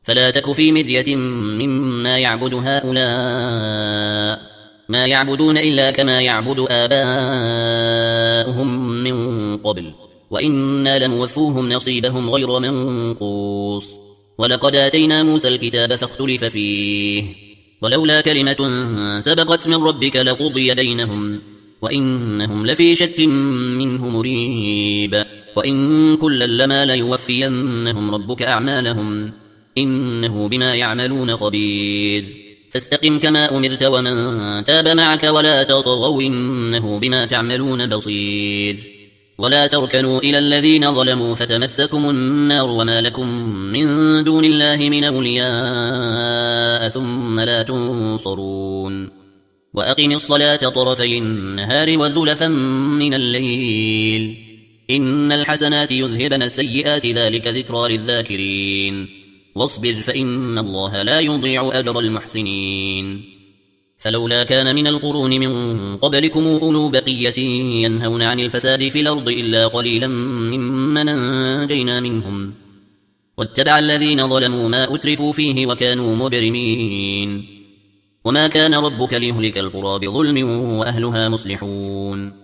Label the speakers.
Speaker 1: فلا تك في مرية مما يعبد هؤلاء، ما يعبدون إلا كما يعبد آباؤهم من قبل، وإنا لنوفوهم نصيبهم غير منقوص. ولقد آتينا موسى الكتاب فاختلف فيه، ولولا كلمة سبقت من ربك لقضي بينهم، وإنهم لفي شك منه مريب. وإن كلا لما ليوفينهم ربك أعمالهم، إنه بما يعملون خبير. فاستقم كما أمرت ومن تاب معك ولا تطغوا إنه بما تعملون بصير. ولا تركنوا إلى الذين ظلموا فتمسكم النار وما لكم من دون الله من أولياء ثم لا تنصرون. وأقم الصلاة طرفي النهار وزلفا من الليل، إن الحسنات يذهبن السيئات ذلك ذكرى للذاكرين. واصبر فإن الله لا يضيع أجر المحسنين. فلولا كان من القرون من قبلكم أولو بقية ينهون عن الفساد في الأرض إلا قليلا ممن أنجينا منهم، واتبع الذين ظلموا ما أترفوا فيه وكانوا مجرمين. وما كان ربك ليهلك القرى بظلم وأهلها مصلحون.